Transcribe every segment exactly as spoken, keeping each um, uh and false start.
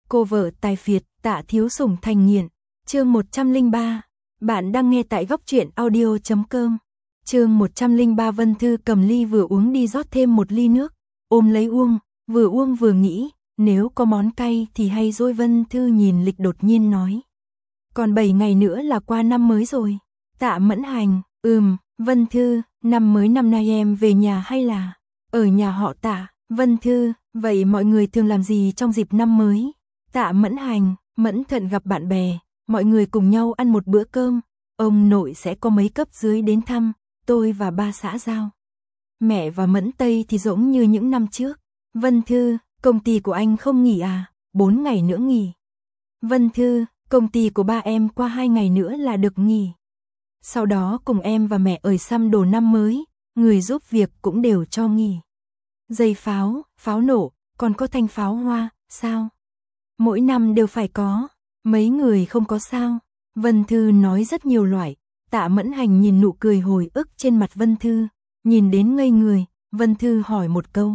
Cô vợ tài phiệt, Tạ Thiếu Sủng thành nghiện. Chương một trăm lẻ ba. Bạn đang nghe tại góc truyện audio chấm com. Chương một trăm lẻ ba. Vân Thư cầm ly vừa uống đi rót thêm một ly nước, ôm lấy uông, vừa uông vừa nghĩ, nếu có món cay thì hay rồi. Vân Thư nhìn lịch đột nhiên nói. Còn bảy ngày nữa là qua năm mới rồi. Tạ Mẫn Hành, ừm, Vân Thư, năm mới năm nay em về nhà hay là ở nhà họ Tạ? Vân Thư, vậy mọi người thường làm gì trong dịp năm mới? Tạ Mẫn Hành, Mẫn Thận gặp bạn bè, mọi người cùng nhau ăn một bữa cơm, ông nội sẽ có mấy cấp dưới đến thăm, tôi và ba xã giao. Mẹ và Mẫn Tây thì giống như những năm trước. Vân Thư, công ty của anh không nghỉ à? Bốn ngày nữa nghỉ. Vân Thư, công ty của ba em qua hai ngày nữa là được nghỉ. Sau đó cùng em và mẹ ởi xăm đồ năm mới, người giúp việc cũng đều cho nghỉ. Dây pháo, pháo nổ, còn có thanh pháo hoa, sao? Mỗi năm đều phải có, mấy người không có sao? Vân Thư nói rất nhiều loại. Tạ Mẫn Hành nhìn nụ cười hồi ức trên mặt Vân Thư, nhìn đến ngây người. Vân Thư hỏi một câu.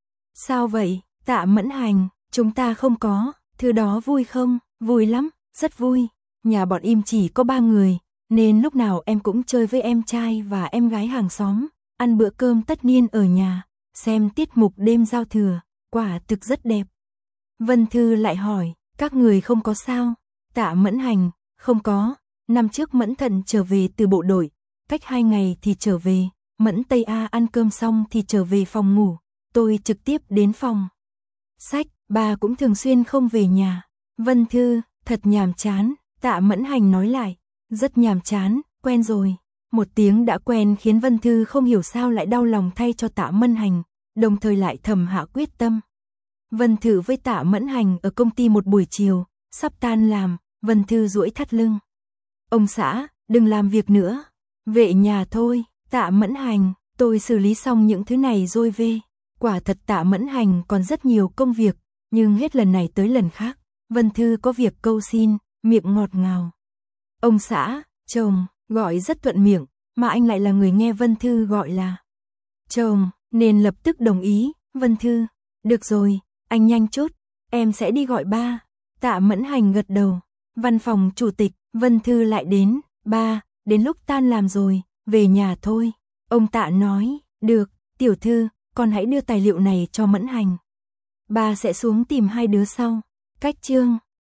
Sao vậy? Tạ Mẫn Hành, chúng ta không có. Thư đó vui không? Vui lắm, rất vui. Nhà bọn im chỉ có ba người, nên lúc nào em cũng chơi với em trai và em gái hàng xóm, ăn bữa cơm tất niên ở nhà, xem tiết mục đêm giao thừa, quả thực rất đẹp. Vân Thư lại hỏi, các người không có sao? Tạ Mẫn Hành, không có. Năm trước Mẫn Thận trở về từ bộ đội, cách hai ngày thì trở về. Mẫn Tây A ăn cơm xong thì trở về phòng ngủ, tôi trực tiếp đến phòng sách. Bà cũng thường xuyên không về nhà. Vân Thư, thật nhàm chán. Tạ Mẫn Hành nói lại, rất nhàm chán, quen rồi. Một tiếng đã quen khiến Vân Thư không hiểu sao lại đau lòng thay cho Tạ Mẫn Hành, đồng thời lại thầm hạ quyết tâm. Vân Thư với Tạ Mẫn Hành ở công ty một buổi chiều, sắp tan làm, Vân Thư duỗi thắt lưng. Ông xã, đừng làm việc nữa, về nhà thôi. Tạ Mẫn Hành, tôi xử lý xong những thứ này rồi về. Quả thật Tạ Mẫn Hành còn rất nhiều công việc, nhưng hết lần này tới lần khác, Vân Thư có việc câu xin, miệng ngọt ngào. Ông xã, chồng, gọi rất thuận miệng, mà anh lại là người nghe Vân Thư gọi là chồng, nên lập tức đồng ý. Vân Thư, được rồi, anh nhanh chút, em sẽ đi gọi ba. Tạ Mẫn Hành gật đầu. Văn phòng chủ tịch, Vân Thư lại đến. Ba, đến lúc tan làm rồi, về nhà thôi. Ông Tạ nói, được, tiểu thư, con hãy đưa tài liệu này cho Mẫn Hành. Ba sẽ xuống tìm hai đứa sau. Cách chương